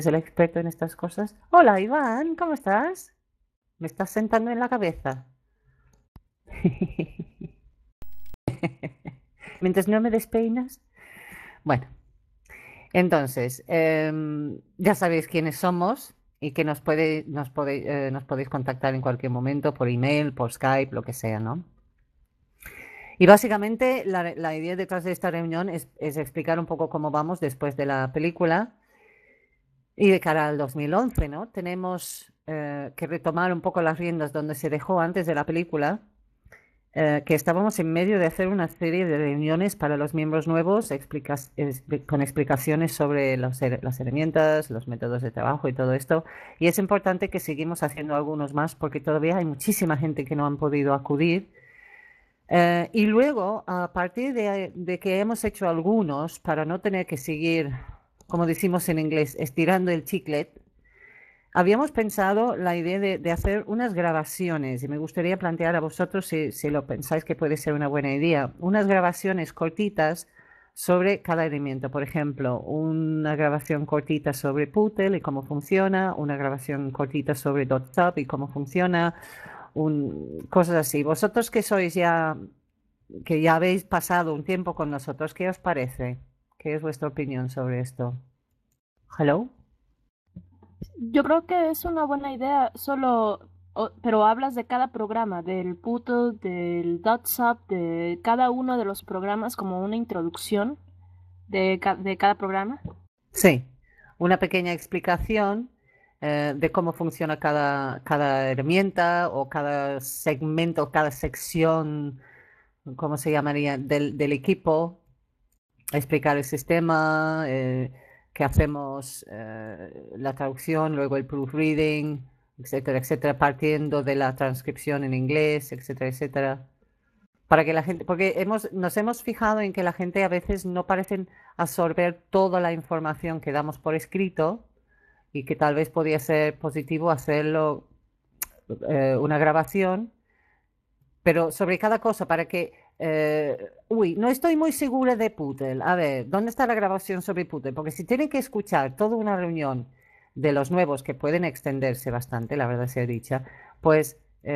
es el experto en estas cosas. Hola, Iván, ¿cómo estás? ¿Me estás sentando en la cabeza? Mientras no me despeinas. Bueno, entonces, ya sabéis quiénes somos y que nos podéis contactar en cualquier momento por email, por Skype, lo que sea, ¿no? Y básicamente la idea detrás de esta reunión es explicar un poco cómo vamos después de la película y de cara al 2011, ¿no? Tenemos que retomar un poco las riendas donde se dejó antes de la película, que estábamos en medio de hacer una serie de reuniones para los miembros nuevos con explicaciones sobre las herramientas, los métodos de trabajo y todo esto. Y es importante que seguimos haciendo algunos más porque todavía hay muchísima gente que no han podido acudir. Y luego, a partir de que hemos hecho algunos, para no tener que seguir, como decimos en inglés, estirando el chicle, habíamos pensado la idea de hacer unas grabaciones y me gustaría plantear a vosotros si lo pensáis que puede ser una buena idea, unas grabaciones cortitas sobre cada elemento. Por ejemplo, una grabación cortita sobre Pootle y cómo funciona, una grabación cortita sobre DotSub y cómo funciona, cosas así. Vosotros que ya habéis pasado un tiempo con nosotros, ¿qué os parece? ¿Qué es vuestra opinión sobre esto? Hello. Yo creo que es una buena idea, pero hablas de cada programa, del Poodle, del DotSub, de cada uno de los programas como una introducción de cada programa. Sí, una pequeña explicación de cómo funciona cada herramienta o cada segmento, cada sección, ¿cómo se llamaría? Del equipo, explicar el sistema, que hacemos la traducción, luego el proofreading, etcétera, etcétera, partiendo de la transcripción en inglés, etcétera, etcétera. Para que la gente, porque nos hemos fijado en que la gente a veces no parecen absorber toda la información que damos por escrito y que tal vez podría ser positivo hacerlo una grabación, pero sobre cada cosa para que... no estoy muy segura de Poodle. A ver, ¿dónde está la grabación sobre Poodle? Porque si tienen que escuchar toda una reunión de los nuevos que pueden extenderse bastante, la verdad sea dicha, pues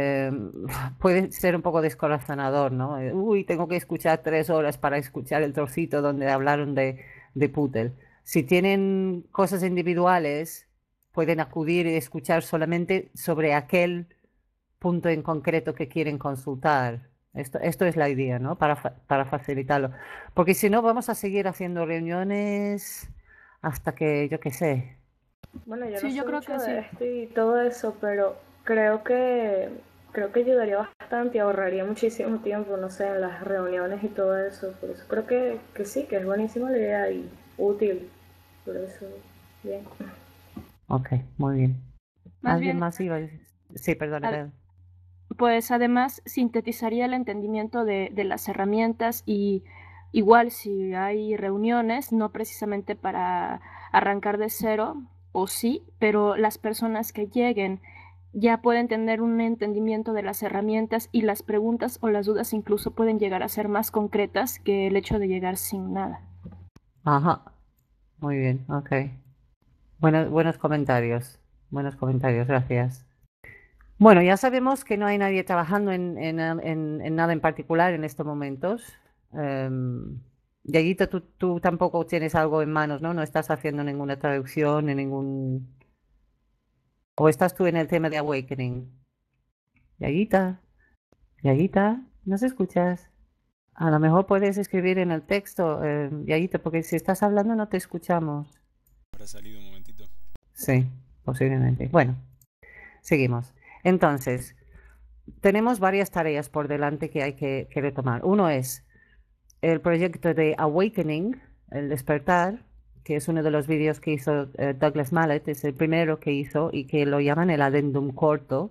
puede ser un poco descorazonador, ¿no? Tengo que escuchar 3 horas para escuchar el trocito donde hablaron de Poodle. Si tienen cosas individuales, pueden acudir y escuchar solamente sobre aquel punto en concreto que quieren consultar. Esto es la idea, ¿no? Para facilitarlo. Porque si no, vamos a seguir haciendo reuniones hasta que, yo qué sé. Bueno, yo no Sí, yo sé creo mucho que de sí. esto y todo eso, pero creo que ayudaría bastante y ahorraría muchísimo tiempo, no sé, en las reuniones y todo eso. Por eso creo que sí, que es buenísima la idea y útil. Por eso, bien. Ok, muy bien. Más ¿Alguien bien, más iba a decir? Sí, perdona, ad- perdona. pues además sintetizaría el entendimiento de las herramientas y igual si hay reuniones, no precisamente para arrancar de cero, o sí, pero las personas que lleguen ya pueden tener un entendimiento de las herramientas y las preguntas o las dudas incluso pueden llegar a ser más concretas que el hecho de llegar sin nada. Ajá, muy bien, ok. Buenos comentarios. Buenos comentarios, gracias. Bueno, ya sabemos que no hay nadie trabajando en nada en particular en estos momentos. Yayita, tú tampoco tienes algo en manos, ¿no? No estás haciendo ninguna traducción, ni ningún... ¿O estás tú en el tema de Awakening? Yayita, Yayita, ¿nos escuchas? A lo mejor puedes escribir en el texto, Yayita, porque si estás hablando no te escuchamos. Habrá salido un momentito. Sí, posiblemente. Bueno, seguimos. Entonces, tenemos varias tareas por delante que hay que retomar. Uno es el proyecto de Awakening, el despertar, que es uno de los vídeos que hizo Douglas Mallet, es el primero que hizo y que lo llaman el adendum corto.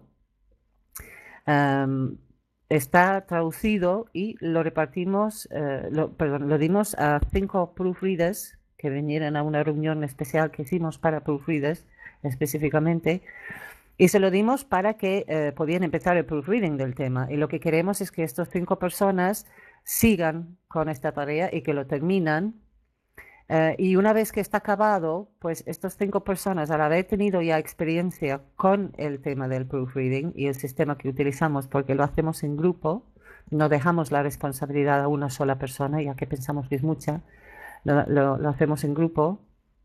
Um, Está traducido y lo repartimos, perdón, lo dimos a 5 proofreaders que vinieron a una reunión especial que hicimos para proofreaders específicamente. Y se lo dimos para que podían empezar el proofreading del tema. Y lo que queremos es que estas 5 personas sigan con esta tarea y que lo terminan. Y una vez que está acabado, pues estas 5 personas, al haber tenido ya experiencia con el tema del proofreading y el sistema que utilizamos, porque lo hacemos en grupo, no dejamos la responsabilidad a una sola persona, ya que pensamos que es mucha, lo hacemos en grupo,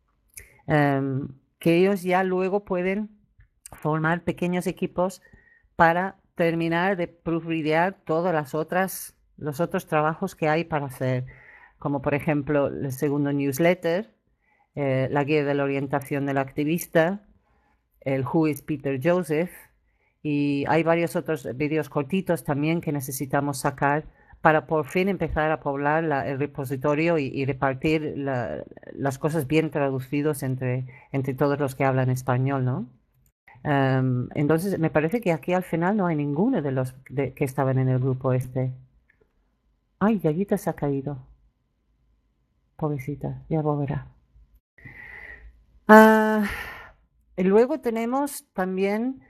que ellos ya luego pueden formar pequeños equipos para terminar de proofreadear todas los otros trabajos que hay para hacer, como por ejemplo el segundo newsletter, la guía de la orientación del activista, el Who is Peter Joseph, y hay varios otros vídeos cortitos también que necesitamos sacar para por fin empezar a poblar el repositorio y repartir las cosas bien traducidos entre todos los que hablan español, ¿no? Entonces, me parece que aquí al final no hay ninguno de los que estaban en el grupo este. Ay, Yayita se ha caído. Pobrecita, ya volverá. Y luego tenemos también,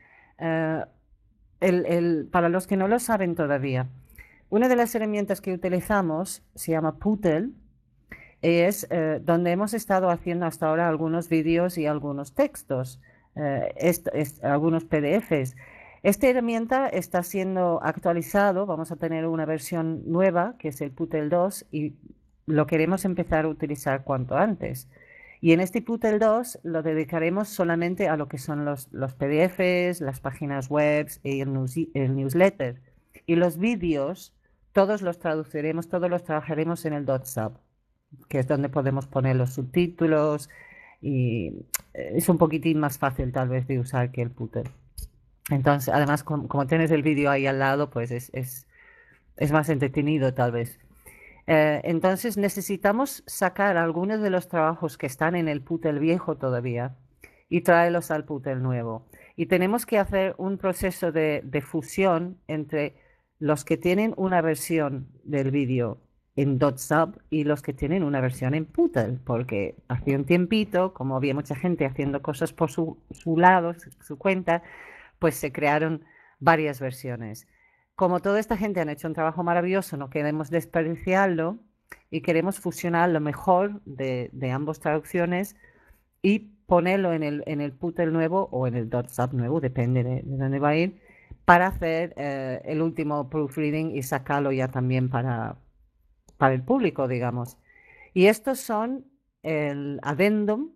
para los que no lo saben todavía, una de las herramientas que utilizamos se llama Pootle, es donde hemos estado haciendo hasta ahora algunos vídeos y algunos textos, algunos PDFs. Esta herramienta está siendo actualizado, vamos a tener una versión nueva que es el Pootle 2 y lo queremos empezar a utilizar cuanto antes. Y en este Pootle 2 lo dedicaremos solamente a lo que son los PDFs, las páginas web y el newsletter. Y los vídeos, todos los traduciremos, todos los trabajaremos en el .sub, que es donde podemos poner los subtítulos y es un poquitín más fácil tal vez de usar que el Pootle. Entonces, además, como tienes el vídeo ahí al lado, pues es más entretenido tal vez. Entonces necesitamos sacar algunos de los trabajos que están en el Pootle viejo todavía y traerlos al Pootle nuevo. Y tenemos que hacer un proceso de fusión entre los que tienen una versión del vídeo en .sub y los que tienen una versión en Pootle, porque hace un tiempito, como había mucha gente haciendo cosas por su lado, su cuenta, pues se crearon varias versiones. Como toda esta gente han hecho un trabajo maravilloso, no queremos desperdiciarlo y queremos fusionar lo mejor de ambas traducciones y ponerlo en el Pootle nuevo o en el .sub nuevo, depende de dónde va a ir, para hacer el último proofreading y sacarlo ya también para el público, digamos. Y estos son el addendum,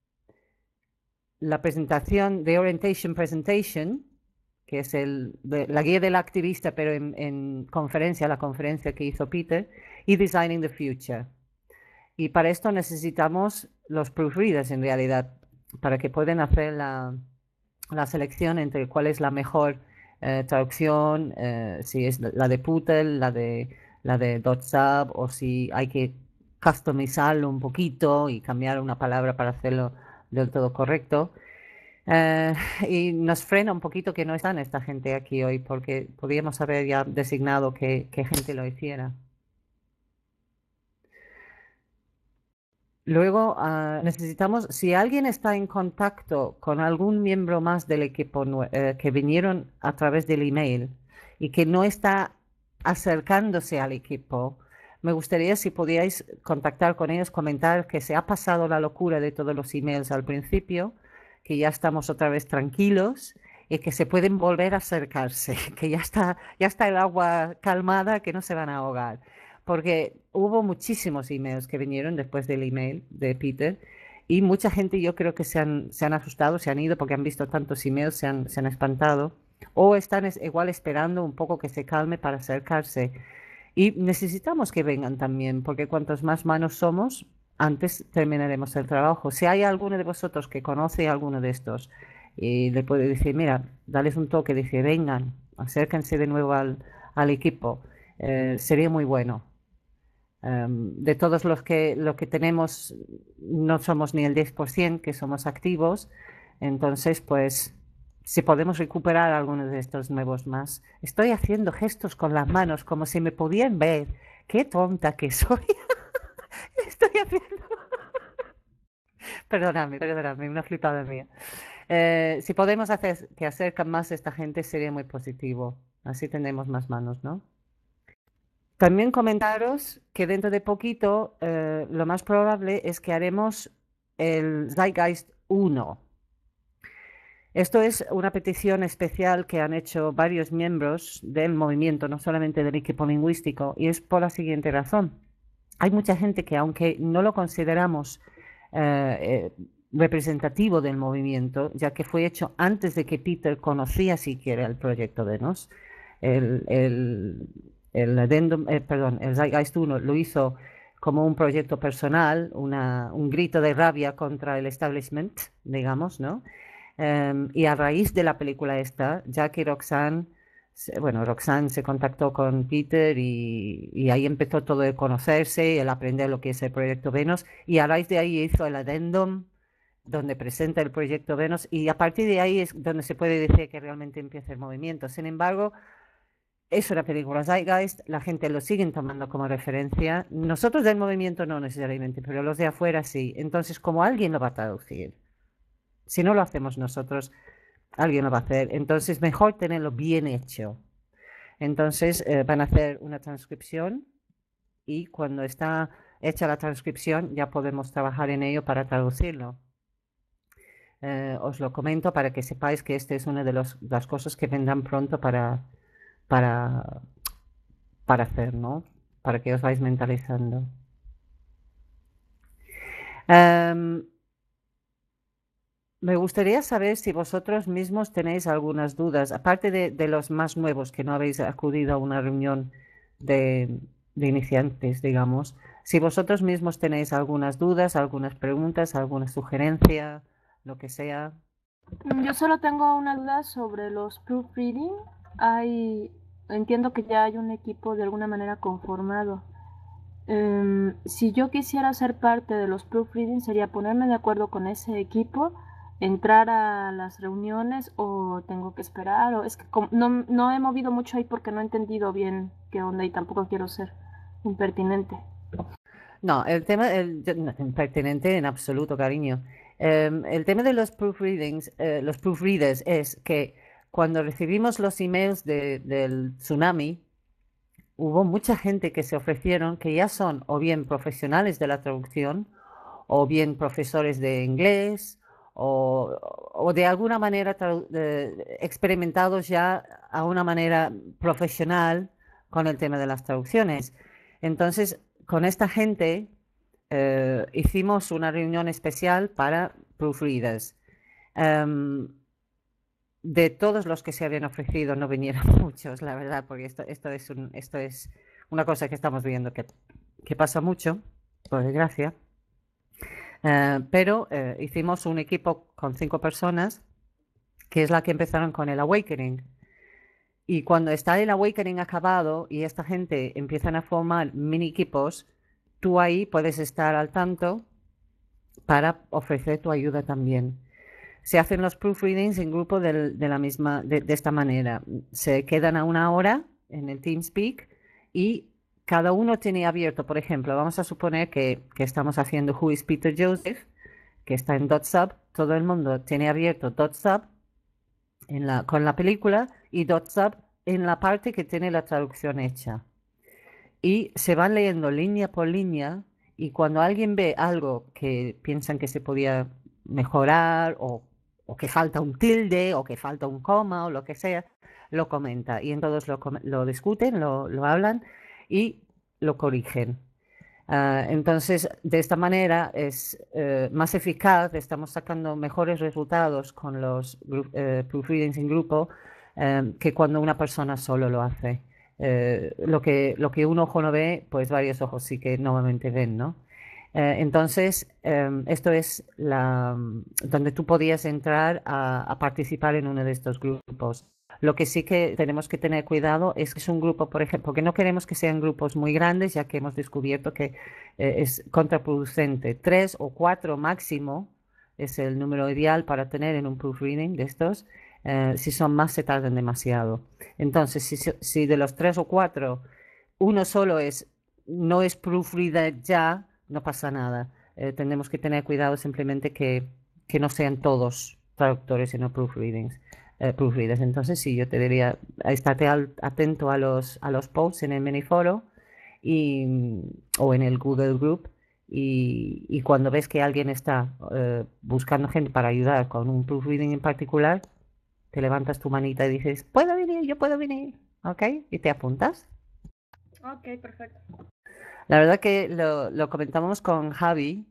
la presentación de Orientation Presentation, que es la guía del activista, pero en conferencia, la conferencia que hizo Peter, y Designing the Future. Y para esto necesitamos los proofreaders en realidad, para que puedan hacer la selección entre cuál es la mejor traducción, si es la de Pootle, la de .sub, o si hay que customizarlo un poquito y cambiar una palabra para hacerlo del todo correcto. Y nos frena un poquito que no están esta gente aquí hoy, porque podríamos haber ya designado qué gente lo hiciera. Luego necesitamos, si alguien está en contacto con algún miembro más del equipo que vinieron a través del email y que no está acercándose al equipo, me gustaría si podíais contactar con ellos, comentar que se ha pasado la locura de todos los emails al principio, que ya estamos otra vez tranquilos y que se pueden volver a acercarse, que ya está el agua calmada, que no se van a ahogar. Porque hubo muchísimos emails que vinieron después del email de Peter y mucha gente yo creo que se han asustado, se han ido porque han visto tantos emails, se han espantado o están igual esperando un poco que se calme para acercarse. Y necesitamos que vengan también, porque cuantos más manos somos, antes terminaremos el trabajo. Si hay alguno de vosotros que conoce a alguno de estos y le puede decir, mira, dales un toque, dice, vengan, acérquense de nuevo al equipo, sería muy bueno. De todos los que tenemos, no somos ni el 10% que somos activos, entonces pues si podemos recuperar algunos de estos nuevos más. Estoy haciendo gestos con las manos como si me pudieran ver. ¡Qué tonta que soy! Estoy haciendo... Perdóname, una flipada mía. Si podemos hacer que acercan más a esta gente sería muy positivo. Así tenemos más manos, ¿no? También comentaros que dentro de poquito lo más probable es que haremos el Zeitgeist 1. Esto es una petición especial que han hecho varios miembros del movimiento, no solamente del equipo lingüístico, y es por la siguiente razón. Hay mucha gente que, aunque no lo consideramos representativo del movimiento, ya que fue hecho antes de que Peter conocía siquiera el proyecto Venus, el Zeitgeist 1 lo hizo como un proyecto personal, un grito de rabia contra el establishment, digamos, ¿no? Y a raíz de la película esta, Jack y Roxanne, Roxanne se contactó con Peter y ahí empezó todo el conocerse, el aprender lo que es el proyecto Venus, y a raíz de ahí hizo el addendum donde presenta el proyecto Venus, y a partir de ahí es donde se puede decir que realmente empieza el movimiento. Sin embargo, es una película Zeitgeist, la gente lo siguen tomando como referencia. Nosotros del movimiento no necesariamente, pero los de afuera sí. Entonces, como alguien lo va a traducir, si no lo hacemos nosotros, alguien lo va a hacer. Entonces, mejor tenerlo bien hecho. Entonces, van a hacer una transcripción y cuando está hecha la transcripción ya podemos trabajar en ello para traducirlo. Os lo comento para que sepáis que esta es una de las cosas que vendrán pronto para hacer, ¿no? Para que os vais mentalizando. Me gustaría saber si vosotros mismos tenéis algunas dudas, aparte de los más nuevos que no habéis acudido a una reunión de iniciantes, digamos, si vosotros mismos tenéis algunas dudas, algunas preguntas, alguna sugerencia, lo que sea. Yo solo tengo una duda sobre los proofreading. Entiendo que ya hay un equipo de alguna manera conformado. Si yo quisiera ser parte de los proofreading, sería ponerme de acuerdo con ese equipo, entrar a las reuniones, o tengo que esperar, o es que no he movido mucho ahí porque no he entendido bien qué onda y tampoco quiero ser impertinente. No, no, impertinente en absoluto, cariño. El tema de los proofreadings, los proofreaders, es que cuando recibimos los emails del tsunami, hubo mucha gente que se ofrecieron que ya son o bien profesionales de la traducción, o bien profesores de inglés, o de alguna manera experimentados ya a una manera profesional con el tema de las traducciones. Entonces, con esta gente hicimos una reunión especial para proofreaders. De todos los que se habían ofrecido no vinieron muchos, la verdad, porque esto es una cosa que estamos viendo que pasa mucho, por desgracia. Pero hicimos un equipo con 5 personas, que es la que empezaron con el Awakening. Y cuando está el Awakening acabado y esta gente empiezan a formar mini equipos, tú ahí puedes estar al tanto para ofrecer tu ayuda también. Se hacen los proofreadings en grupo de esta manera. Se quedan a 1 hora en el TeamSpeak y cada uno tiene abierto, por ejemplo, vamos a suponer que estamos haciendo Who is Peter Joseph, que está en .sub. Todo el mundo tiene abierto .sub con la película y .sub en la parte que tiene la traducción hecha. Y se van leyendo línea por línea, y cuando alguien ve algo que piensan que se podía mejorar, o que falta un tilde, o que falta un coma, o lo que sea, lo comenta. Y entonces lo discuten, lo hablan y lo corrigen. Entonces, de esta manera es más eficaz, estamos sacando mejores resultados con los proofreadings en grupo que cuando una persona solo lo hace. Lo que un ojo no ve, pues varios ojos sí que normalmente ven, ¿no? Entonces, esto es donde tú podías entrar a participar en uno de estos grupos. Lo que sí que tenemos que tener cuidado es que es un grupo, por ejemplo, porque no queremos que sean grupos muy grandes, ya que hemos descubierto que es contraproducente. 3 o 4 máximo es el número ideal para tener en un proofreading de estos. Si son más, se tardan demasiado. Entonces, si de los 3 o 4 uno solo no es proofreader ya, no pasa nada. Tenemos que tener cuidado simplemente que no sean todos traductores en los proofreadings. Proofreaders. Entonces sí, yo te diría, estate atento a los posts en el miniforo o en el Google Group, y cuando ves que alguien está buscando gente para ayudar con un proofreading en particular, te levantas tu manita y dices, puedo venir, yo puedo venir, ¿ok? Y te apuntas. Ok, perfecto. La verdad que lo comentamos con Javi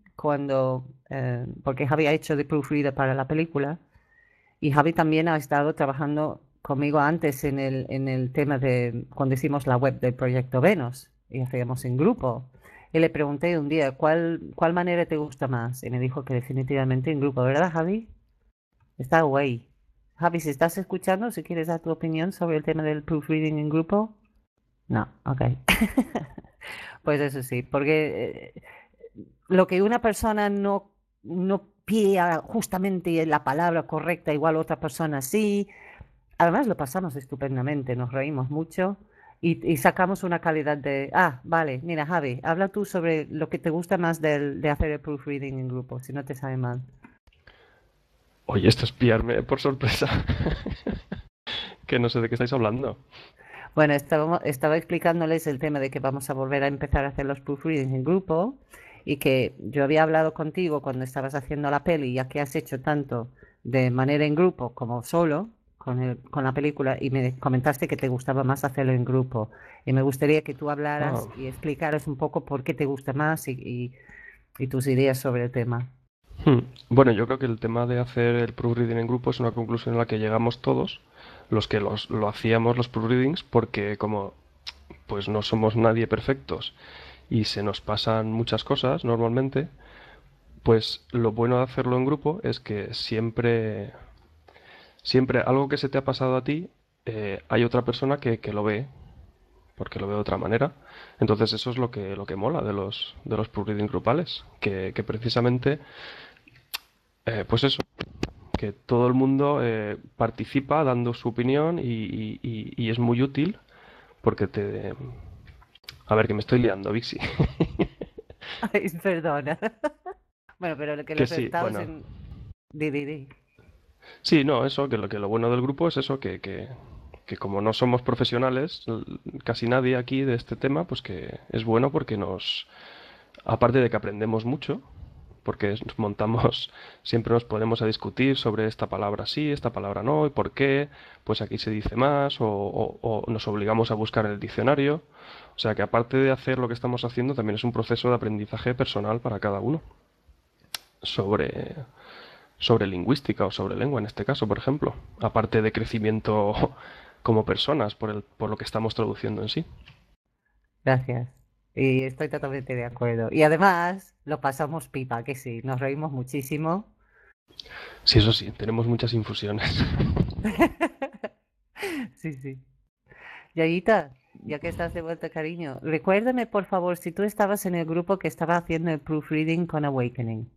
porque Javi ha hecho de proofreader para la película, y Javi también ha estado trabajando conmigo antes en el tema de cuando hicimos la web del proyecto Venus y hacíamos en grupo. Y le pregunté un día, ¿cuál manera te gusta más? Y me dijo que definitivamente en grupo, ¿verdad, Javi? Está guay. Javi, si estás escuchando, si quieres dar tu opinión sobre el tema del proofreading en grupo. No, ok. Pues eso sí, porque lo que una persona no pilla justamente la palabra correcta, igual otra persona sí. Además lo pasamos estupendamente, nos reímos mucho y sacamos una calidad de, vale, mira Javi, habla tú sobre lo que te gusta más de hacer el proofreading en grupo, si no te sabe mal. Oye, esto es pillarme por sorpresa. Que no sé de qué estáis hablando. Bueno, estaba explicándoles el tema de que vamos a volver a empezar a hacer los proofreadings en grupo, y que yo había hablado contigo cuando estabas haciendo la peli, ya que has hecho tanto de manera en grupo como solo con la película, y me comentaste que te gustaba más hacerlo en grupo. Y me gustaría que tú hablaras y explicaras un poco por qué te gusta más y tus ideas sobre el tema. Bueno, yo creo que el tema de hacer el proofreading en grupo es una conclusión en la que llegamos todos, los que lo hacíamos los proofreadings, porque como pues no somos nadie perfectos y se nos pasan muchas cosas normalmente, pues lo bueno de hacerlo en grupo es que siempre algo que se te ha pasado a ti, hay otra persona que lo ve, porque lo ve de otra manera. Entonces eso es lo que mola de los proofreading grupales, que precisamente, pues eso, que todo el mundo participa dando su opinión y es muy útil porque te... A ver, que me estoy liando, Vixi. Ay, perdona. Bueno, pero lo que Que los sí, resultados bueno. en... Di. Sí, no, eso, que lo bueno del grupo es eso, que como no somos profesionales, casi nadie aquí de este tema, pues que es bueno porque aparte de que aprendemos mucho, porque montamos, siempre nos ponemos a discutir sobre esta palabra sí, esta palabra no, y por qué, pues aquí se dice más, o nos obligamos a buscar en el diccionario. O sea que aparte de hacer lo que estamos haciendo, también es un proceso de aprendizaje personal para cada uno sobre lingüística o sobre lengua en este caso, por ejemplo, aparte de crecimiento como personas por lo que estamos traduciendo en sí. Gracias. Y estoy totalmente de acuerdo. Y además lo pasamos pipa, que sí, nos reímos muchísimo. Sí, eso sí, tenemos muchas infusiones. Sí. Yayita, ya que estás de vuelta, cariño, recuérdame por favor si tú estabas en el grupo que estaba haciendo el proofreading con Awakening.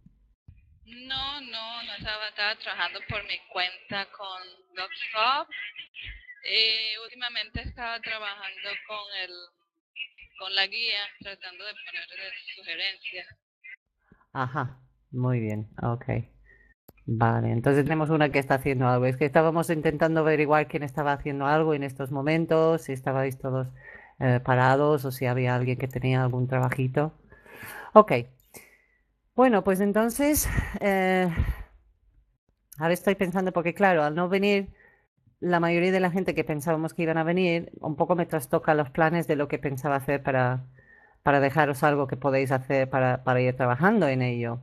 No estaba trabajando por mi cuenta con DocShop. Últimamente estaba trabajando con la guía, tratando de ponerle sugerencias. Ajá, muy bien, ok. Vale, entonces tenemos una que está haciendo algo. Es que estábamos intentando averiguar quién estaba haciendo algo en estos momentos, si estabais todos parados o si había alguien que tenía algún trabajito. Ok. Bueno, pues entonces, ahora estoy pensando, porque claro, al no venir la mayoría de la gente que pensábamos que iban a venir, un poco me trastoca los planes de lo que pensaba hacer para dejaros algo que podéis hacer para ir trabajando en ello.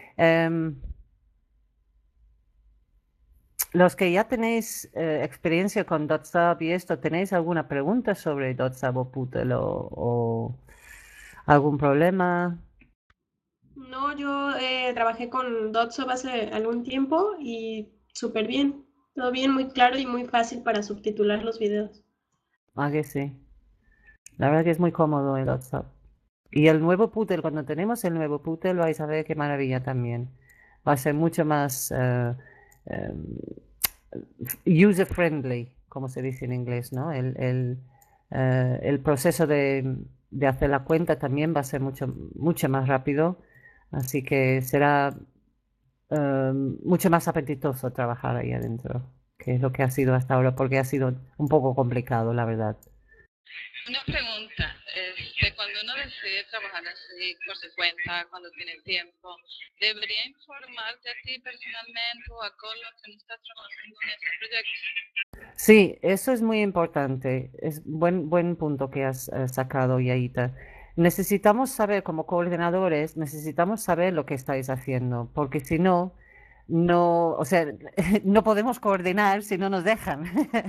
Los que ya tenéis experiencia con DotSub y esto, ¿tenéis alguna pregunta sobre DotSub o Poodle o algún problema? No, yo trabajé con Dotsob hace algún tiempo y súper bien. Todo bien, muy claro y muy fácil para subtitular los videos. Ah, que sí. La verdad que es muy cómodo el DotSub. Y el nuevo Poodle, cuando tenemos el nuevo Poodle, vais a ver qué maravilla también. Va a ser mucho más user-friendly, como se dice en inglés, ¿no? El proceso de hacer la cuenta también va a ser mucho más rápido. Así que será mucho más apetitoso trabajar ahí adentro, que es lo que ha sido hasta ahora, porque ha sido un poco complicado, la verdad. Una pregunta, cuando uno decide trabajar así por su cuenta cuando tiene tiempo, ¿debería informarte a ti personalmente o a Carlos que no está trabajando en este proyecto? Sí, eso es muy importante. Es buen punto que has sacado, Yaita. Necesitamos saber, como coordinadores, necesitamos saber lo que estáis haciendo, porque si no, o sea, no podemos coordinar si no nos dejan.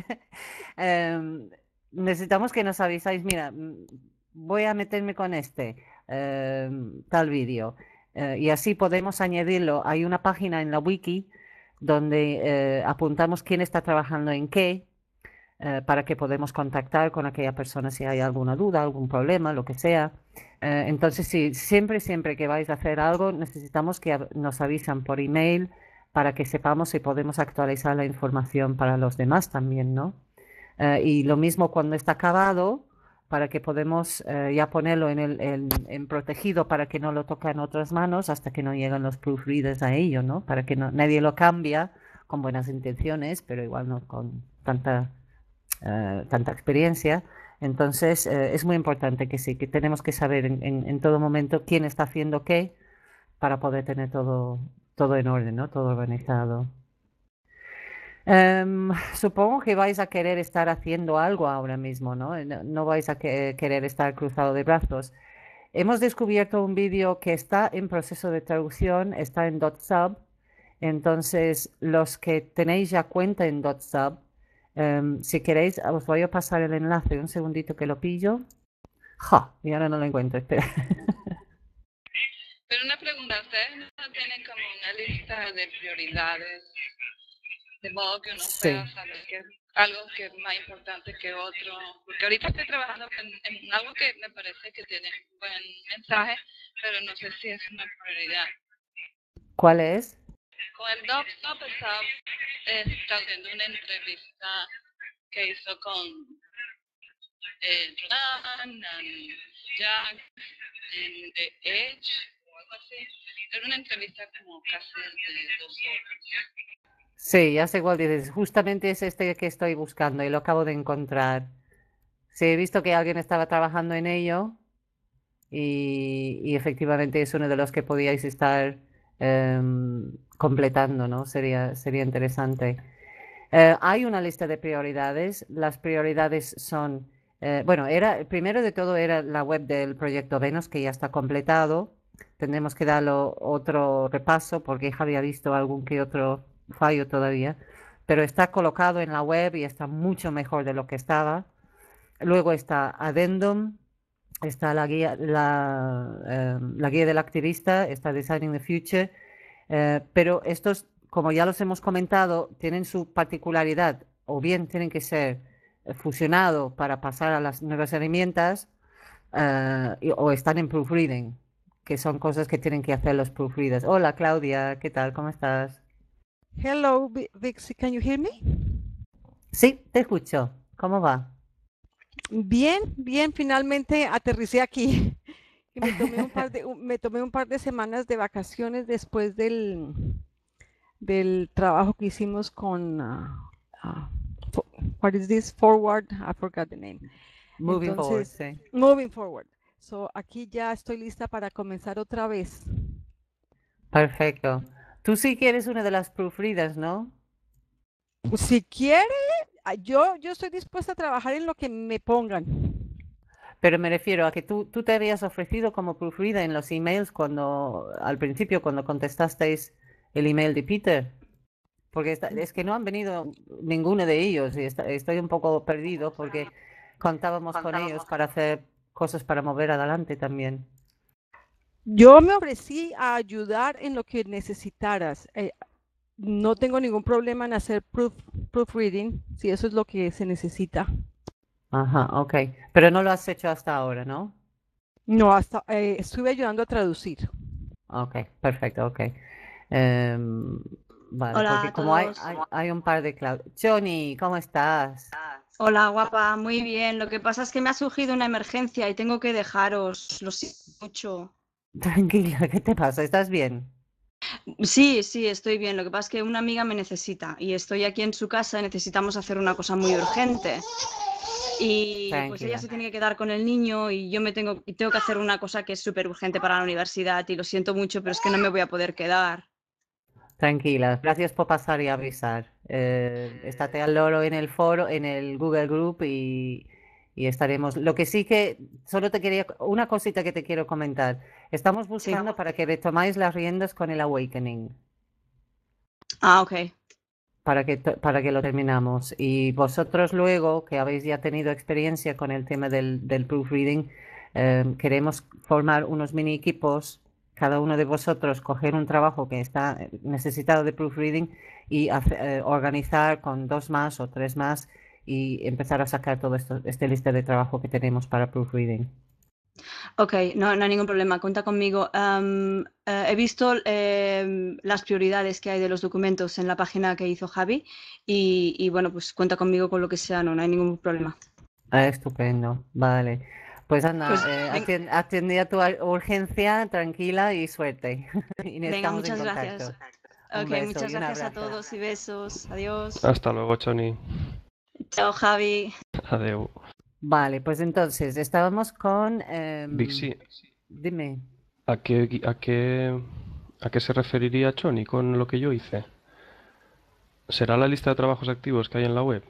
Necesitamos que nos avisáis, mira, voy a meterme con tal vídeo, y así podemos añadirlo. Hay una página en la wiki donde apuntamos quién está trabajando en qué, para que podamos contactar con aquella persona si hay alguna duda, algún problema, lo que sea. Entonces, sí, siempre que vais a hacer algo, necesitamos que nos avisan por email para que sepamos si podemos actualizar la información para los demás también, ¿no? Y lo mismo cuando está acabado, para que podamos ya ponerlo en protegido para que no lo toquen otras manos hasta que no lleguen los proofreaders a ello, ¿no? Para que nadie lo cambia con buenas intenciones, pero igual no con tanta experiencia. Entonces, es muy importante que sí, que tenemos que saber en todo momento quién está haciendo qué para poder tener todo en orden, ¿no? Todo organizado. Supongo que vais a querer estar haciendo algo ahora mismo, ¿no? No vais a querer estar cruzado de brazos. Hemos descubierto un vídeo que está en proceso de traducción, está en .sub. Entonces, los que tenéis ya cuenta en .sub, si queréis, os voy a pasar el enlace. Un segundito que lo pillo. ¡Ja! Y ahora no lo encuentro, espera. Pero una pregunta, ¿ustedes no tienen como una lista de prioridades? De modo que uno pueda saber que es algo que es más importante que otro. Porque ahorita estoy trabajando en algo que me parece que tiene un buen mensaje, pero no sé si es una prioridad. ¿Cuál es? Con el DocStop estaba traduciendo una entrevista que hizo con Ronan y Jack en The Edge o algo así. Era una entrevista como casi de 2 horas. Sí, ya sé cuál dices. Justamente es este que estoy buscando y lo acabo de encontrar. Sí, he visto que alguien estaba trabajando en ello y efectivamente es uno de los que podíais estar completando, ¿no? Sería interesante. Hay una lista de prioridades. Las prioridades son, bueno, primero de todo era la web del proyecto Venus, que ya está completado. Tendremos que darlo otro repaso porque ya había visto algún que otro fallo todavía, pero está colocado en la web y está mucho mejor de lo que estaba. Luego está Addendum, está la guía del activista, está Designing the Future, pero estos, como ya los hemos comentado, tienen su particularidad, o bien tienen que ser fusionados para pasar a las nuevas herramientas, o están en proofreading, que son cosas que tienen que hacer los proofreaders. Hola Claudia, ¿qué tal? ¿Cómo estás? Hello, Vixie, can you hear me? Sí, te escucho. ¿Cómo va? Bien, finalmente aterricé aquí. Y me tomé un par de semanas de vacaciones después del trabajo que hicimos con what is this? Forward, I forgot the name. Moving forward, sí. Moving forward. So aquí ya estoy lista para comenzar otra vez. Perfecto. Tú sí que eres una de las proofreaders, ¿no? Si quiere, yo estoy dispuesta a trabajar en lo que me pongan. Pero me refiero a que tú te habías ofrecido como proofreader en los emails al principio, cuando contestasteis el email de Peter. Porque es que no han venido ninguno de ellos y estoy un poco perdido porque contábamos con ellos para hacer cosas para mover adelante también. Yo me ofrecí a ayudar en lo que necesitaras. No tengo ningún problema en hacer proofreading, si eso es lo que se necesita. Ajá, ok. Pero no lo has hecho hasta ahora, ¿no? No, estuve ayudando a traducir. Ok, perfecto, ok. Vale, Hola porque a como todos. hay un par de Johnny, ¿cómo estás? Hola, guapa, muy bien. Lo que pasa es que me ha surgido una emergencia y tengo que dejaros. Lo siento mucho. Tranquila, ¿qué te pasa? ¿Estás bien? Sí, estoy bien. Lo que pasa es que una amiga me necesita y estoy aquí en su casa y necesitamos hacer una cosa muy urgente. y pues ella Tranquila. se tiene que quedar con el niño y yo tengo que hacer una cosa que es súper urgente para la universidad y lo siento mucho, pero es que no me voy a poder quedar. Tranquila, gracias por pasar y avisar. Estate al loro en el foro, en el Google Group y estaremos. Lo que sí que solo te quería, una cosita que te quiero comentar. Estamos Sí. buscando para que retomáis las riendas con el Awakening, Ah, ok. para que lo terminamos. Y vosotros luego, que habéis ya tenido experiencia con el tema del proofreading, queremos formar unos mini equipos, cada uno de vosotros coger un trabajo que está necesitado de proofreading y organizar con 2 más o 3 más y empezar a sacar todo esto, este lista de trabajo que tenemos para proofreading. Ok, no hay ningún problema, cuenta conmigo. He visto las prioridades que hay de los documentos en la página que hizo Javi y bueno, pues cuenta conmigo con lo que sea, no hay ningún problema. Estupendo, vale. Pues Ana, Pues atiende a tu urgencia, tranquila y suerte. Y venga, estamos en muchas gracias. contacto. Un Ok, beso muchas y un gracias a abrazo. todos y besos. Adiós. Hasta luego, Choni. Chao, Javi. Adeu. Vale, pues entonces estábamos con... Vixi, dime. ¿a qué se referiría Choni con lo que yo hice? ¿Será la lista de trabajos activos que hay en la web?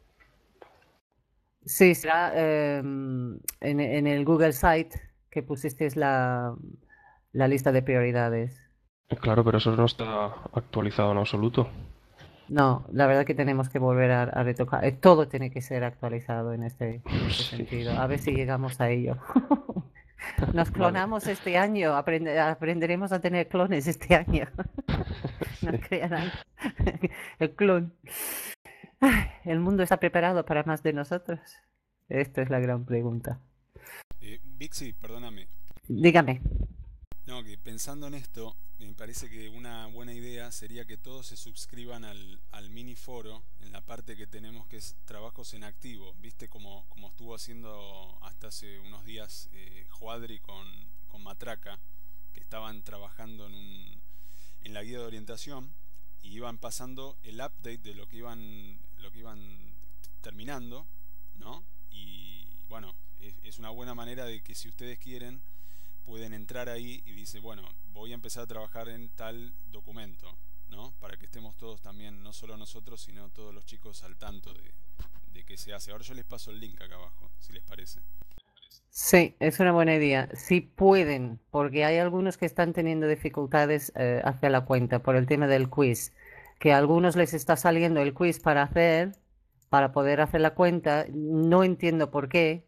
Sí, será en el Google Site que pusisteis la lista de prioridades. Claro, pero eso no está actualizado en absoluto. No, la verdad que tenemos que volver a retocar. Todo tiene que ser actualizado en este Sí. sentido. A ver si llegamos a ello. Nos Vale. clonamos este año, aprenderemos a tener clones este año. Nos Sí. crearán el clon. Ay, ¿el mundo está preparado para más de nosotros? Esta es la gran pregunta. Vixi, perdóname. Dígame. No, que pensando en esto, me parece que una buena idea sería que todos se suscriban al mini foro en la parte que tenemos que es trabajos en activo. ¿Viste como estuvo haciendo hasta hace unos días Juadri con Matraca? Que estaban trabajando en la guía de orientación y iban pasando el update de lo que iban terminando, ¿no? Y bueno, es una buena manera de que si ustedes quieren pueden entrar ahí y dice, bueno, voy a empezar a trabajar en tal documento, ¿no? Para que estemos todos también, no solo nosotros, sino todos los chicos al tanto de qué se hace. Ahora yo les paso el link acá abajo, si les parece. Sí, es una buena idea. Si pueden, porque hay algunos que están teniendo dificultades hacia la cuenta por el tema del quiz, que a algunos les está saliendo el quiz para poder hacer la cuenta. No entiendo por qué.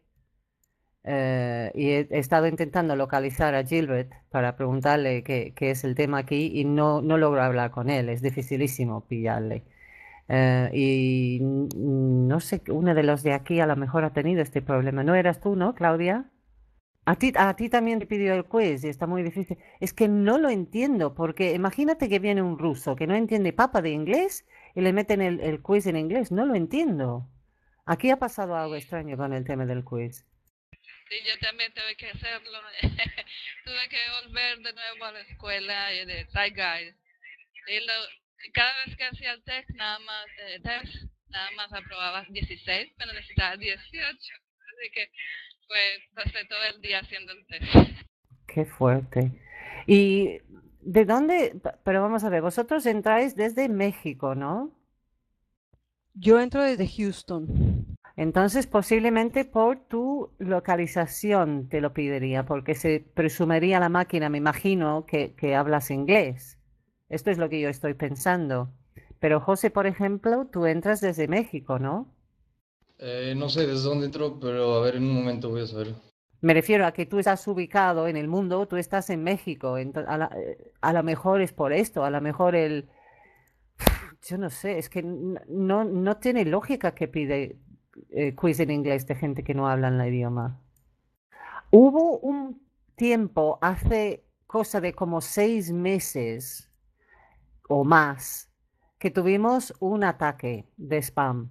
Y he estado intentando localizar a Gilbert para preguntarle qué es el tema aquí y no logro hablar con él. Es dificilísimo pillarle. Y no sé, uno de los de aquí a lo mejor ha tenido este problema. ¿No eras tú, no, Claudia? A ti también te pidió el quiz y está muy difícil. Es que no lo entiendo, porque imagínate que viene un ruso que no entiende papa de inglés y le meten el quiz en inglés. No lo entiendo. Aquí ha pasado algo extraño con el tema del quiz. Sí, yo también tuve que hacerlo. Tuve que volver de nuevo a la escuela de Thai Guide. Cada vez que hacía el test, nada más aprobaba 16, pero necesitaba 18. Así que pues pasé todo el día haciendo el test. Qué fuerte. ¿Y de dónde? Pero vamos a ver, vosotros entráis desde México, ¿no? Yo entro desde Houston. Entonces, posiblemente por tu localización te lo pediría, porque se presumiría la máquina, me imagino, que hablas inglés. Esto es lo que yo estoy pensando. Pero José, por ejemplo, tú entras desde México, ¿no? No sé desde dónde entro, pero a ver, en un momento voy a saber. Me refiero a que tú estás ubicado en el mundo, tú estás en México. A lo mejor es por esto, a lo mejor yo no sé, es que no tiene lógica que pide quiz en inglés de gente que no habla el idioma. Hubo un tiempo, hace cosa de como 6 meses o más, que tuvimos un ataque de spam.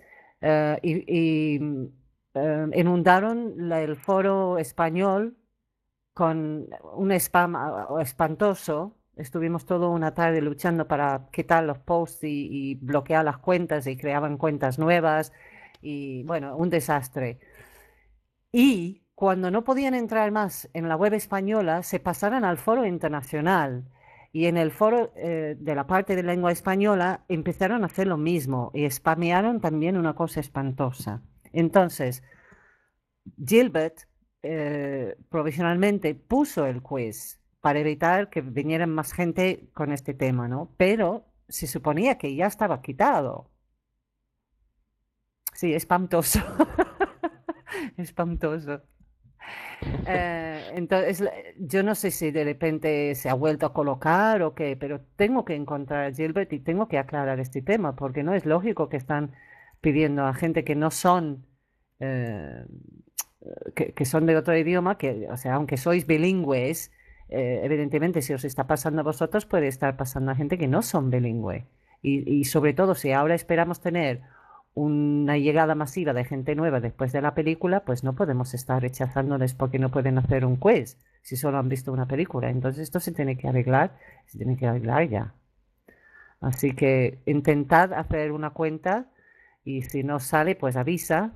Inundaron el foro español con un spam espantoso. Estuvimos toda una tarde luchando para quitar los posts y bloquear las cuentas y creaban cuentas nuevas y bueno, un desastre. Y cuando no podían entrar más en la web española, se pasaron al foro internacional. Y en el foro de la parte de lengua española empezaron a hacer lo mismo y spamearon también una cosa espantosa. Entonces, Gilbert provisionalmente puso el quiz para evitar que vinieran más gente con este tema, ¿no? Pero se suponía que ya estaba quitado. Sí, espantoso. Espantoso. Entonces, yo no sé si de repente se ha vuelto a colocar o qué, pero tengo que encontrar a Gilbert y tengo que aclarar este tema, porque no es lógico que están pidiendo a gente que no son, eh, que son de otro idioma, que, o sea, aunque sois bilingües, evidentemente si os está pasando a vosotros, puede estar pasando a gente que no son bilingües. Y sobre todo, si ahora esperamos tener una llegada masiva de gente nueva después de la película, pues no podemos estar rechazándoles porque no pueden hacer un quiz si solo han visto una película. Entonces esto se tiene que arreglar ya. Así que intentad hacer una cuenta y si no sale, pues avisa.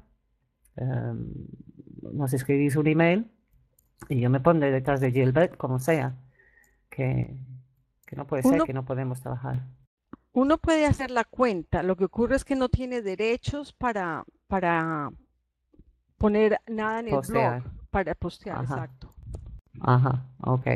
Nos escribís un email y yo me pondré detrás de Gilbert, como sea, que no puede ser Uno, que no podemos trabajar. uno puede hacer la cuenta, lo que ocurre es que no tiene derechos para poner nada en el blog, Postear. para postear, Ajá, exacto. ajá, ok.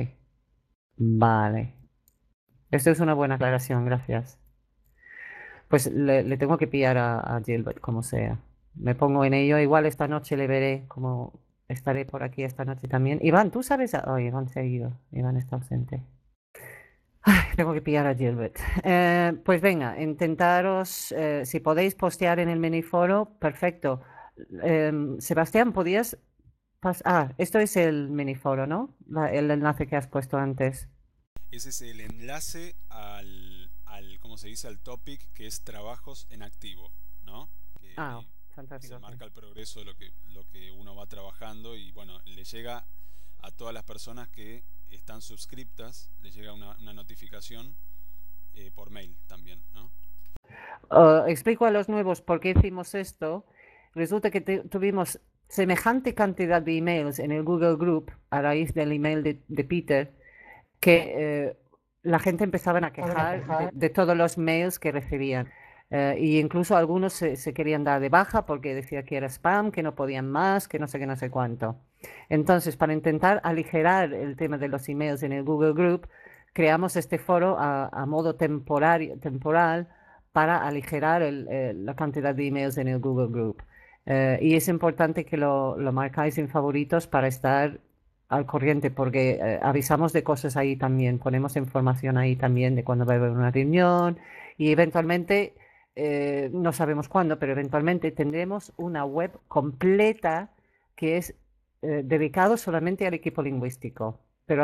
Vale. Esto es una buena aclaración, gracias. Pues le tengo que pillar a Gilbert, como sea. Me pongo en ello. Igual esta noche le veré, como estaré por aquí esta noche también. Iván, ¿tú sabes? Oh, Iván se ha ido. Iván está ausente. Ay, tengo que pillar a Gilbert. Pues venga, intentaros, si podéis postear en el miniforo, perfecto. Sebastián, ¿podías esto es el miniforo, ¿no? El enlace que has puesto antes. Ese es el enlace ¿cómo se dice? Al topic que es trabajos en activo, ¿no? Que Ah, ahí se fantástico. marca el progreso de lo que uno va trabajando y bueno, le llega a todas las personas que están suscriptas, le llega una notificación por mail también, ¿no? Explico a los nuevos por qué hicimos esto. Resulta que tuvimos semejante cantidad de emails en el Google Group a raíz del email de Peter que la gente empezaba a quejar de todos los mails que recibían. Y incluso algunos se querían dar de baja porque decía que era spam, que no podían más, que no sé qué, no sé cuánto. Entonces, para intentar aligerar el tema de los emails en el Google Group, creamos este foro a modo temporal para aligerar la cantidad de emails en el Google Group. Y es importante que lo marcáis en favoritos para estar al corriente, porque avisamos de cosas ahí también, ponemos información ahí también de cuándo va a haber una reunión y eventualmente, no sabemos cuándo, pero eventualmente tendremos una web completa que es dedicado solamente al equipo lingüístico. Pero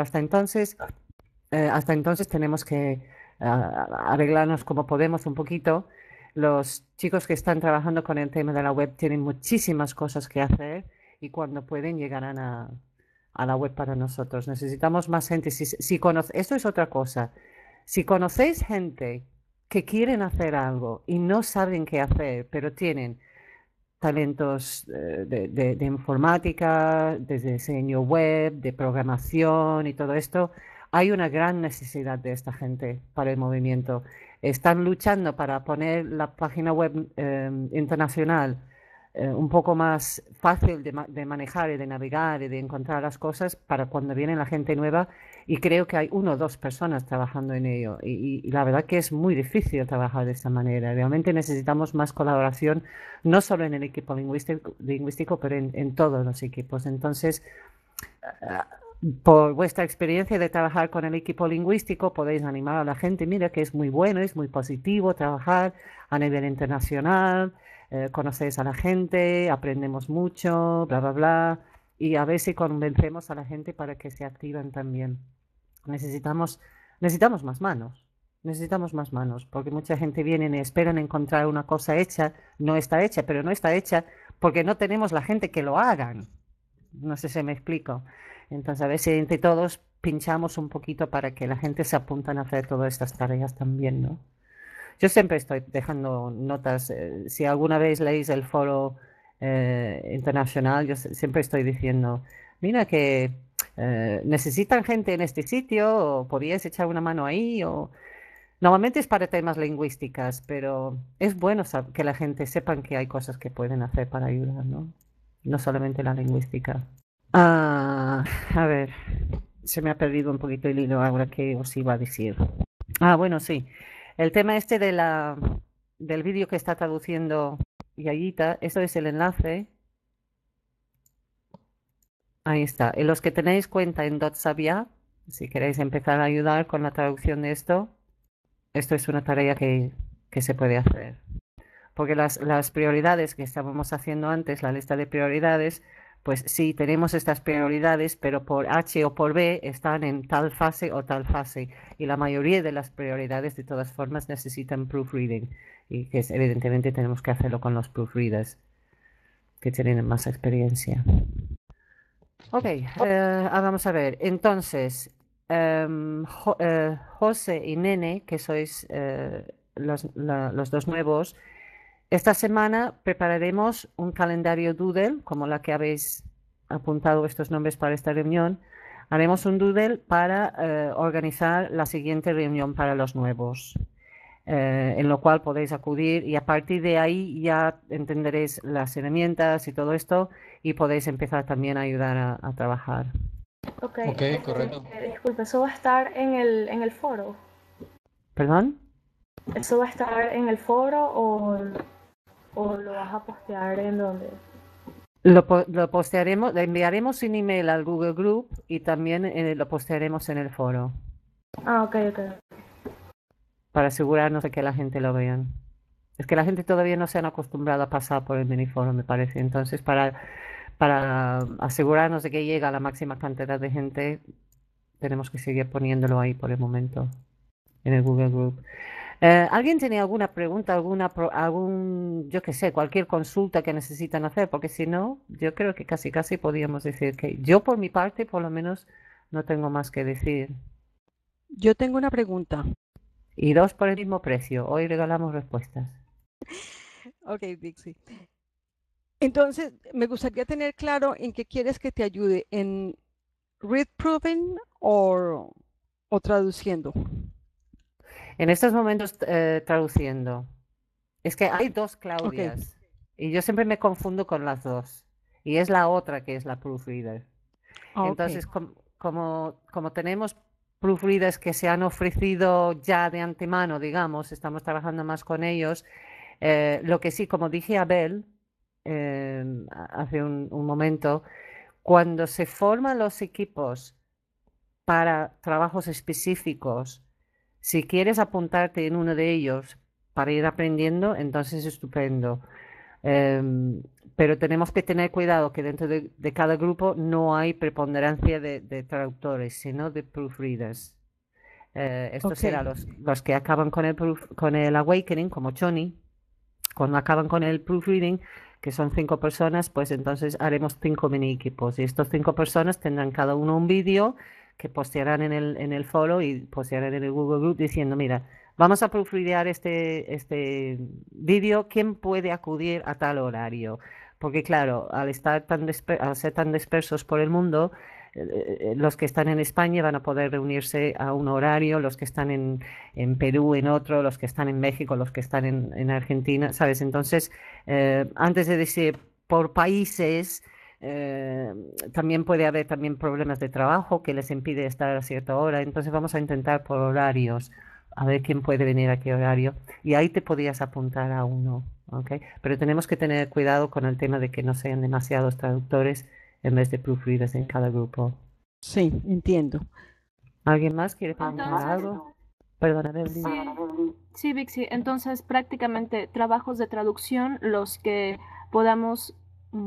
hasta entonces tenemos que arreglarnos como podemos un poquito. Los chicos que están trabajando con el tema de la web tienen muchísimas cosas que hacer y cuando pueden llegarán a la web para nosotros. Necesitamos más gente. Esto es otra cosa. Si conocéis gente que quieren hacer algo y no saben qué hacer, pero tienen talentos de informática, de diseño web, de programación y todo esto, hay una gran necesidad de esta gente para el movimiento. Están luchando para poner la página web internacional un poco más fácil de manejar y de navegar y de encontrar las cosas para cuando viene la gente nueva, y creo que hay 1 o 2 personas trabajando en ello y la verdad que es muy difícil trabajar de esta manera. Realmente necesitamos más colaboración, no solo en el equipo lingüístico pero en todos los equipos. Entonces, por vuestra experiencia de trabajar con el equipo lingüístico, podéis animar a la gente, mira que es muy bueno, es muy positivo trabajar a nivel internacional, conocéis a la gente, aprendemos mucho, bla, bla, bla, y a ver si convencemos a la gente para que se activen también. Necesitamos más manos, porque mucha gente viene y esperan encontrar una cosa hecha, no está hecha, pero no está hecha porque no tenemos la gente que lo hagan. No sé si me explico. Entonces, a ver si entre todos pinchamos un poquito para que la gente se apunten a hacer todas estas tareas también, ¿no? Yo siempre estoy dejando notas. Si alguna vez leéis el foro internacional, yo siempre estoy diciendo, mira que necesitan gente en este sitio, o podríais echar una mano ahí, o normalmente es para temas lingüísticas, pero es bueno que la gente sepan que hay cosas que pueden hacer para ayudar, ¿no? No solamente la lingüística. A ver, se me ha perdido un poquito el hilo ahora que os iba a decir. Bueno, sí. El tema este del vídeo que está traduciendo Yayita, eso es el enlace. Ahí está. En los que tenéis cuenta en Dotsavia, si queréis empezar a ayudar con la traducción de esto es una tarea que se puede hacer. Porque las prioridades que estábamos haciendo antes, la lista de prioridades, pues sí, tenemos estas prioridades, pero por H o por B están en tal fase o tal fase. Y la mayoría de las prioridades, de todas formas, necesitan proofreading. Y que evidentemente tenemos que hacerlo con los proofreaders, que tienen más experiencia. Ok, vamos a ver. Entonces, José y Nene, que sois los dos nuevos, esta semana prepararemos un calendario Doodle, como la que habéis apuntado estos nombres para esta reunión. Haremos un Doodle para organizar la siguiente reunión para los nuevos, en lo cual podéis acudir y a partir de ahí ya entenderéis las herramientas y todo esto y podéis empezar también a ayudar a trabajar. Ok, correcto. disculpe, ¿eso va a estar en el foro? ¿Perdón? ¿Eso va a estar en el foro o lo vas a postear en dónde? Lo postearemos, le enviaremos un email al Google Group y también lo postearemos en el foro Ok. para asegurarnos de que la gente lo vean. Es que la gente todavía no se han acostumbrado a pasar por el miniforo, me parece. Entonces, para asegurarnos de que llega a la máxima cantidad de gente, tenemos que seguir poniéndolo ahí por el momento, en el Google Group. ¿Alguien tiene alguna pregunta, yo qué sé, cualquier consulta que necesitan hacer? Porque si no, yo creo que casi podríamos decir que yo por mi parte, por lo menos, no tengo más que decir. Yo tengo una pregunta. Y 2 por el mismo precio. Hoy regalamos respuestas. Ok, Dixie. Entonces, me gustaría tener claro en qué quieres que te ayude, en read proofing o traduciendo. En estos momentos traduciendo. Es que hay dos Claudias. Y yo siempre me confundo con las dos. Y es la otra que es la proofreader. Entonces, como tenemos proofreaders que se han ofrecido ya de antemano, digamos, estamos trabajando más con ellos. Lo que sí, como dije a Abel hace un momento, cuando se forman los equipos para trabajos específicos, si quieres apuntarte en uno de ellos para ir aprendiendo, entonces estupendo. Pero tenemos que tener cuidado que dentro de cada grupo no hay preponderancia de traductores, sino de proofreaders. Estos serán los que acaban con el awakening, como Choni. Cuando acaban con el proofreading, que son 5 personas, pues entonces haremos 5 mini equipos. Y estas 5 personas tendrán cada uno un vídeo que postearán en el foro y postearán en el Google Group diciendo, mira, vamos a proofreadear este vídeo, ¿quién puede acudir a tal horario? Porque claro, al ser tan dispersos por el mundo, los que están en España van a poder reunirse a un horario, los que están en Perú en otro, los que están en México, los que están en Argentina, ¿sabes? Entonces, antes de decir por países, también puede haber también problemas de trabajo que les impide estar a cierta hora. Entonces vamos a intentar por horarios, a ver quién puede venir a qué horario. Y ahí te podías apuntar a uno, ¿ok? Pero tenemos que tener cuidado con el tema de que no sean demasiados traductores en vez de proofreaders en cada grupo. Sí, entiendo. ¿Alguien más quiere preguntar algo? Perdóname, Sí, Vixi, entonces prácticamente trabajos de traducción los que podamos,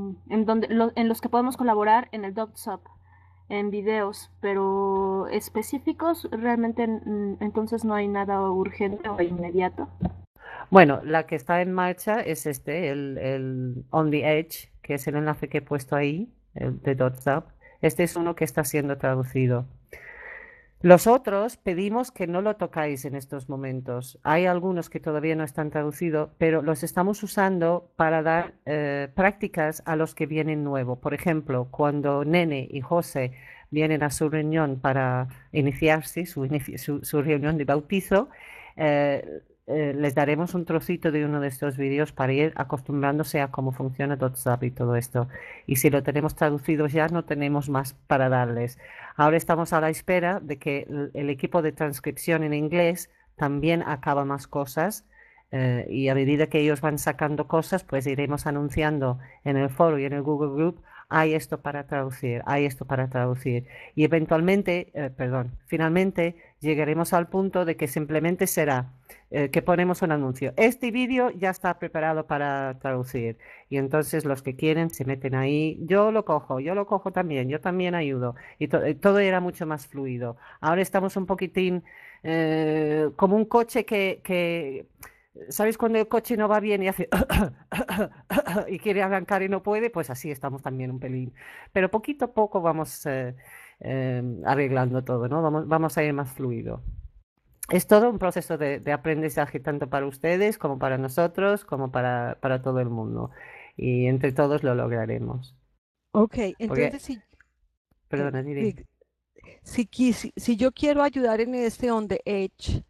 en los que podemos colaborar en el DocSub, en videos, pero específicos realmente entonces no hay nada urgente o inmediato. Bueno, la que está en marcha es el On the Edge, que es el enlace que he puesto ahí, el de DotSub. Este es uno que está siendo traducido. Los otros pedimos que no lo tocáis en estos momentos. Hay algunos que todavía no están traducidos, pero los estamos usando para dar prácticas a los que vienen nuevos. Por ejemplo, cuando Nene y José vienen a su reunión para iniciarse, su reunión de bautizo, les daremos un trocito de uno de estos vídeos para ir acostumbrándose a cómo funciona WhatsApp y todo esto. Y si lo tenemos traducido ya, no tenemos más para darles. Ahora estamos a la espera de que el equipo de transcripción en inglés también acaba más cosas y a medida que ellos van sacando cosas, pues iremos anunciando en el foro y en el Google Group, hay esto para traducir, hay esto para traducir. Y eventualmente, finalmente llegaremos al punto de que simplemente será que ponemos un anuncio. Este vídeo ya está preparado para traducir. Y entonces los que quieren se meten ahí. Yo lo cojo también, yo también ayudo. Y todo era mucho más fluido. Ahora estamos un poquitín como un coche ¿sabes cuando el coche no va bien y hace y quiere arrancar y no puede? Pues así estamos también un pelín. Pero poquito a poco vamos arreglando todo, ¿no? Vamos a ir más fluido. Es todo un proceso de aprendizaje tanto para ustedes como para nosotros, como para todo el mundo. Y entre todos lo lograremos. Ok, Porque, entonces perdona, diré. si yo quiero ayudar en este on the edge,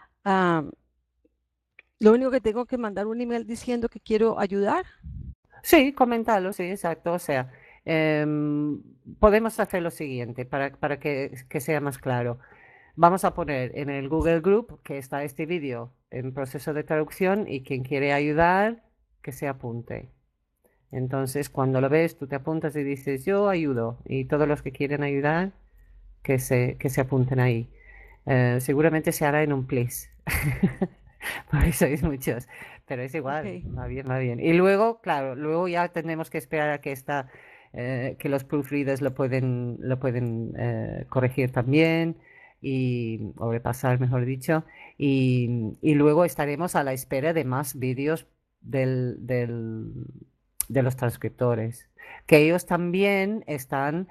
lo único que tengo que mandar un email diciendo que quiero ayudar. Sí, comentarlo, sí, exacto. O sea, podemos hacer lo siguiente para que sea más claro. Vamos a poner en el Google Group que está este vídeo en proceso de traducción y quien quiere ayudar, que se apunte. Entonces, cuando lo ves, tú te apuntas y dices, yo ayudo. Y todos los que quieren ayudar, que se apunten ahí. Seguramente se hará en un please. Porque sois muchos. Pero es igual, Ok. va bien, va bien. Y luego, claro, luego ya tenemos que esperar a que que los proofreaders lo pueden corregir también o repasar, mejor dicho. Y luego estaremos a la espera de más vídeos de los transcriptores, que ellos también están,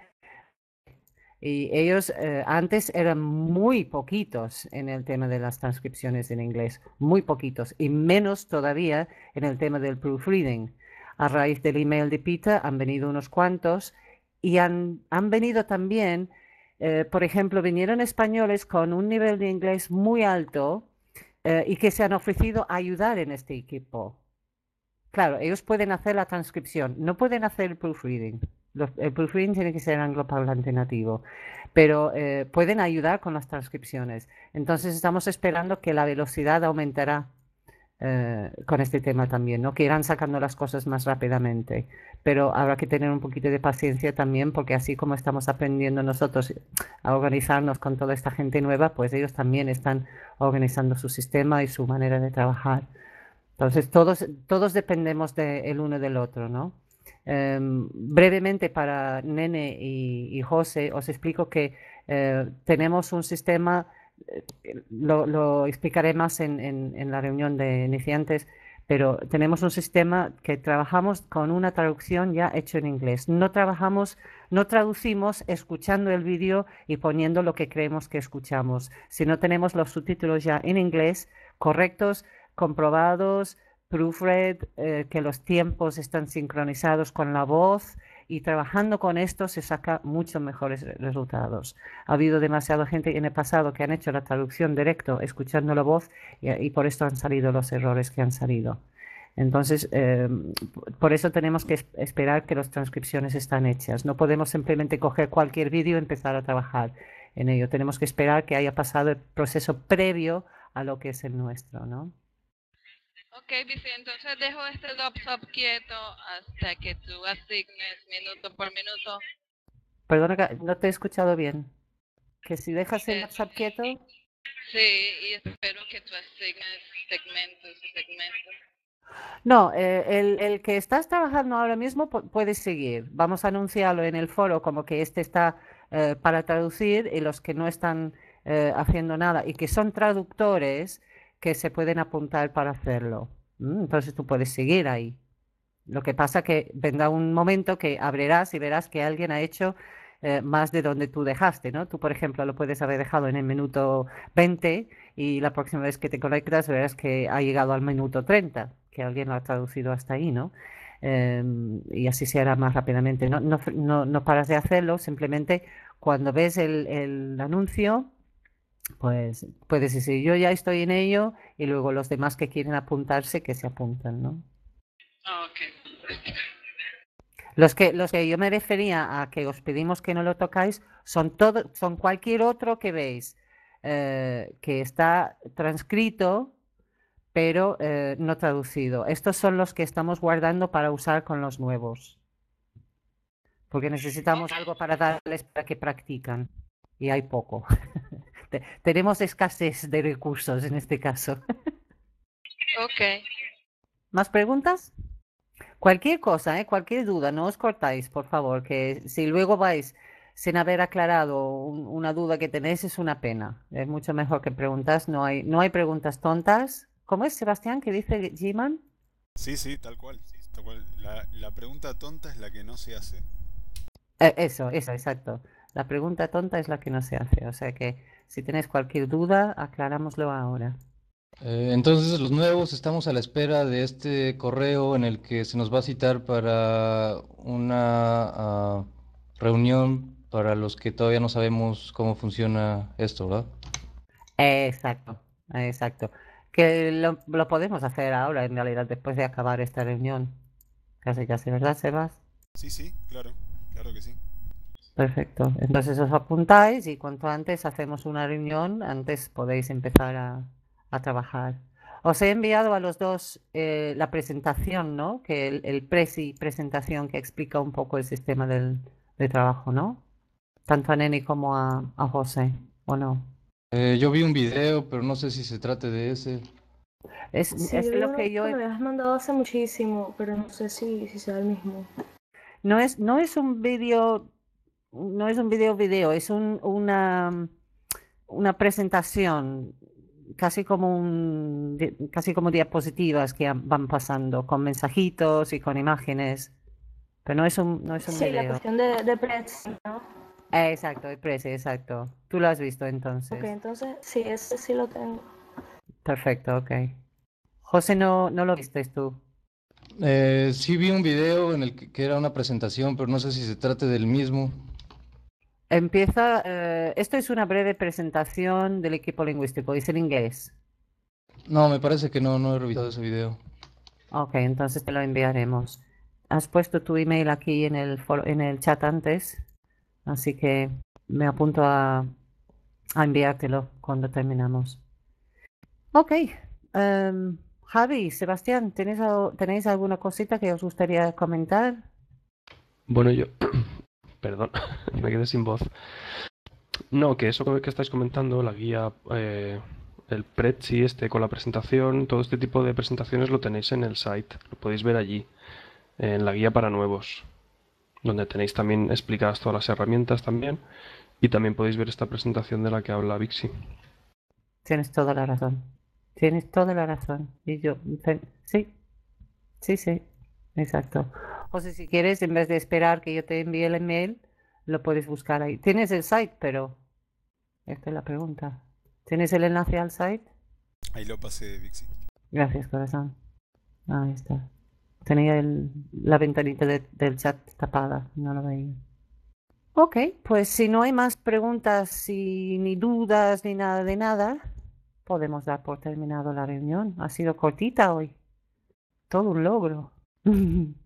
y ellos antes eran muy poquitos en el tema de las transcripciones en inglés, muy poquitos, y menos todavía en el tema del proofreading. A raíz del email de Peter han venido unos cuantos y han venido también, por ejemplo, vinieron españoles con un nivel de inglés muy alto y que se han ofrecido a ayudar en este equipo. Claro, ellos pueden hacer la transcripción, no pueden hacer el proofreading. El proofreading tiene que ser angloparlante nativo, pero pueden ayudar con las transcripciones. Entonces estamos esperando que la velocidad aumentará con este tema también, ¿no? Que irán sacando las cosas más rápidamente. Pero habrá que tener un poquito de paciencia también, porque así como estamos aprendiendo nosotros a organizarnos con toda esta gente nueva, pues ellos también están organizando su sistema y su manera de trabajar. Entonces, todos dependemos el uno del otro, ¿no? Brevemente para Nene y José, os explico que tenemos un sistema, lo explicaré más en la reunión de iniciantes, pero tenemos un sistema que trabajamos con una traducción ya hecho en inglés. No traducimos escuchando el vídeo y poniendo lo que creemos que escuchamos, sino tenemos los subtítulos ya en inglés correctos, comprobados, proofread, que los tiempos están sincronizados con la voz, y trabajando con esto se saca muchos mejores resultados. Ha habido demasiada gente en el pasado que han hecho la traducción directo escuchando la voz y por esto han salido los errores que han salido. Entonces, por eso tenemos que esperar que las transcripciones están hechas. No podemos simplemente coger cualquier vídeo y empezar a trabajar en ello. Tenemos que esperar que haya pasado el proceso previo a lo que es el nuestro, ¿no? Ok, Bici, entonces dejo este laptop quieto hasta que tú asignes minuto por minuto. Perdona, no te he escuchado bien. ¿Que si dejas el WhatsApp quieto? Sí, y espero que tú asignes segmentos. No, el que estás trabajando ahora mismo puedes seguir. Vamos a anunciarlo en el foro como que este está para traducir, y los que no están haciendo nada y que son traductores, que se pueden apuntar para hacerlo. Entonces tú puedes seguir ahí. Lo que pasa que vendrá un momento que abrirás y verás que alguien ha hecho más de donde tú dejaste, ¿no? Tú, por ejemplo, lo puedes haber dejado en el minuto 20 y la próxima vez que te conectas verás que ha llegado al minuto 30, que alguien lo ha traducido hasta ahí, ¿no? Y así se hará más rápidamente. No paras de hacerlo, simplemente cuando ves el anuncio, pues puedes decir, yo ya estoy en ello, y luego los demás que quieren apuntarse, que se apuntan, ¿no? Ok. Los que yo me refería a que os pedimos que no lo tocáis son cualquier otro que veis que está transcrito pero no traducido. Estos son los que estamos guardando para usar con los nuevos, porque necesitamos algo para darles para que practican y hay poco. Tenemos escasez de recursos en este caso. Ok. ¿Más preguntas? Cualquier cosa, cualquier duda, no os cortáis, por favor, que si luego vais sin haber aclarado una duda que tenéis es una pena. Es mucho mejor que preguntas, no hay preguntas tontas. ¿Cómo es, Sebastián, que dice G-Man? Sí, sí, tal cual. Tal cual. La pregunta tonta es la que no se hace. Eso, exacto. La pregunta tonta es la que no se hace. O sea que si tenéis cualquier duda, aclarámoslo ahora. Entonces, los nuevos estamos a la espera de este correo en el que se nos va a citar para una reunión para los que todavía no sabemos cómo funciona esto, ¿verdad? Exacto, exacto. Que lo podemos hacer ahora, en realidad, después de acabar esta reunión. Casi, ¿verdad, Sebas? Sí, sí, claro. Claro que sí. Perfecto. Entonces os apuntáis y cuanto antes hacemos una reunión, antes podéis empezar a trabajar. Os he enviado a los dos la presentación, ¿no? Que el presentación que explica un poco el sistema de trabajo, ¿no? Tanto a Neni como a José, ¿o no? Yo vi un video, pero no sé si se trate de ese. Sí, Es yo vi lo uno que que yo... me habías mandado hace muchísimo, pero no sé si sea el mismo. No es un vídeo, no es un video, es una presentación, casi como diapositivas que van pasando con mensajitos y con imágenes, pero no es un Sí, la video. cuestión de Prezi, ¿no? Exacto, el precio, exacto. Tú lo has visto Ok, entonces. entonces sí, ese sí lo tengo. Perfecto, ok. José, no lo viste tú. Sí vi un video en el que era una presentación, pero no sé si se trate del mismo. Esto es una breve presentación del equipo lingüístico, es en inglés. No, me parece que no he revisado ese video. Ok, entonces te lo enviaremos. Has puesto tu email aquí en en el chat antes, así que me apunto a enviártelo cuando terminamos. Ok, Javi, Sebastián, ¿tenéis alguna cosita que os gustaría comentar? Bueno, yo, perdón, me quedé sin voz. No, que eso que estáis comentando, la guía, el Prezi este con la presentación, todo este tipo de presentaciones lo tenéis en el site, lo podéis ver allí, en la guía para nuevos, donde tenéis también explicadas todas las herramientas también, y también podéis ver esta presentación de la que habla Vixi. Tienes toda la razón. Tienes toda la razón. Y yo, sí, exacto. José, si quieres, en vez de esperar que yo te envíe el email, lo puedes buscar ahí. Tienes el site, pero esta es la pregunta. ¿Tienes el enlace al site? Ahí lo pasé, Vixi. Gracias, corazón. Ahí está. Tenía la ventanita del chat tapada, no lo veía. Ok, pues si no hay más preguntas ni dudas ni nada de nada, podemos dar por terminado la reunión. Ha sido cortita hoy. Todo un logro.